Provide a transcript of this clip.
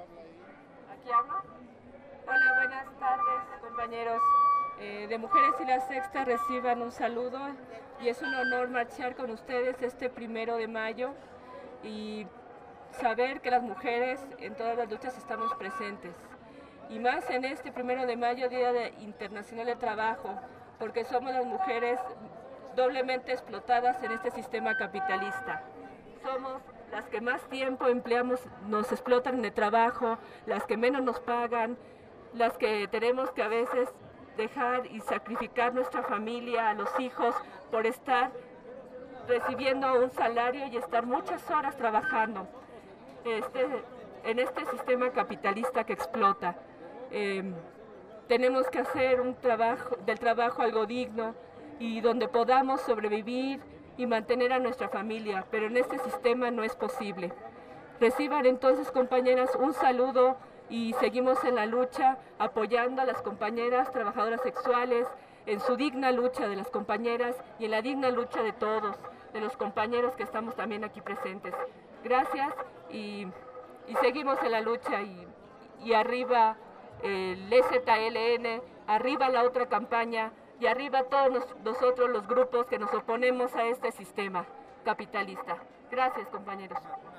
¿Aquí hablo? Hola, buenas tardes, compañeros de Mujeres y la Sexta. Reciban un saludo y es un honor marchar con ustedes este 1 de mayo y saber que las mujeres en todas las luchas estamos presentes. Y más en este 1 de mayo, Día Internacional del Trabajo, porque somos las mujeres doblemente explotadas en este sistema capitalista. Somos las que más tiempo empleamos, nos explotan en el trabajo, las que menos nos pagan, las que tenemos que a veces dejar y sacrificar nuestra familia, a los hijos, por estar recibiendo un salario y estar muchas horas trabajando en este sistema capitalista que explota. Tenemos que hacer del trabajo algo digno y donde podamos sobrevivir y mantener a nuestra familia, pero en este sistema no es posible. Reciban entonces, compañeras, un saludo y seguimos en la lucha apoyando a las compañeras trabajadoras sexuales en su digna lucha de las compañeras y en la digna lucha de todos, de los compañeros que estamos también aquí presentes. Gracias y seguimos en la lucha y arriba el EZLN, arriba la otra campaña y arriba todos nosotros los grupos que nos oponemos a este sistema capitalista. Gracias, compañeros.